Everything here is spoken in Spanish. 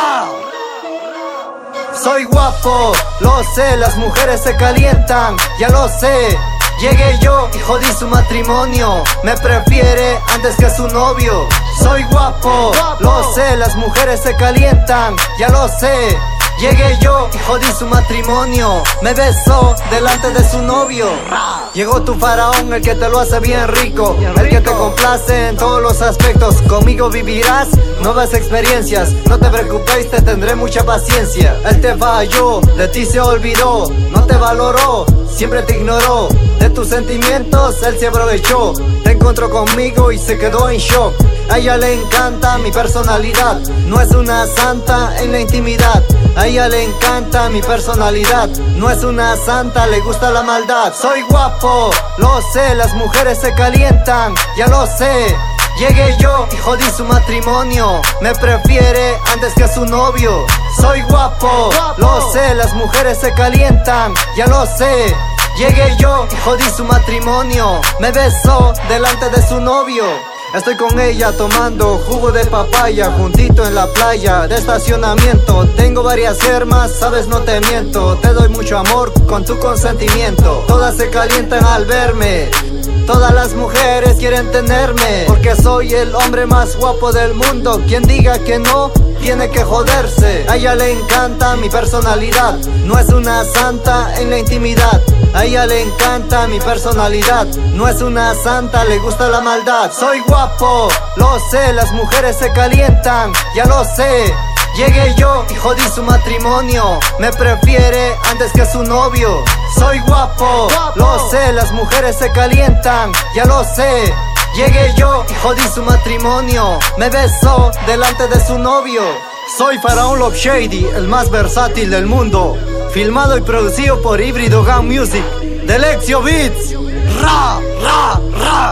Soy guapo, lo sé, las mujeres se calientan, ya lo sé. Llegué yo y jodí su matrimonio, me prefiere antes que su novio. Soy guapo, lo sé, las mujeres se calientan, ya lo sé. Llegué yo y jodí su matrimonio, me besó delante de su novio. Llegó tu faraón, el que te lo hace bien rico, el que te complace en todos los aspectos. Conmigo vivirás nuevas experiencias, no te preocupes, te tendré mucha paciencia. Él te falló, de ti se olvidó, no te valoró, siempre te ignoró. De tus sentimientos él se aprovechó, te encontró conmigo y se quedó en shock. A ella le encanta mi personalidad, no es una santa en la intimidad. A ella le encanta mi personalidad, no es una santa, le gusta la maldad. Soy guapo, lo sé, las mujeres se calientan, ya lo sé. Llegué yo y jodí su matrimonio, me prefiere antes que su novio. Soy guapo, lo sé, las mujeres se calientan, ya lo sé. Llegué yo y jodí su matrimonio, me besó delante de su novio. Estoy con ella tomando jugo de papaya, juntito en la playa de estacionamiento. Tengo varias germas, sabes, no te miento. Te doy mucho amor con tu consentimiento. Todas se calientan al verme, todas las mujeres quieren tenerme, porque soy el hombre más guapo del mundo. Quien diga que no, tiene que joderse. A ella le encanta mi personalidad, no es una santa en la intimidad. A ella le encanta mi personalidad, no es una santa, le gusta la maldad. Soy guapo, lo sé, las mujeres se calientan, ya lo sé. Llegué yo y jodí su matrimonio, me prefiere antes que su novio. Soy guapo, lo sé, las mujeres se calientan, ya lo sé. Llegué yo y jodí su matrimonio, me besó delante de su novio. Soy Faraón Love Shady, el más versátil del mundo. Filmado y producido por Híbrido Gang Music, Delexio Beats. Ra, ra, ra.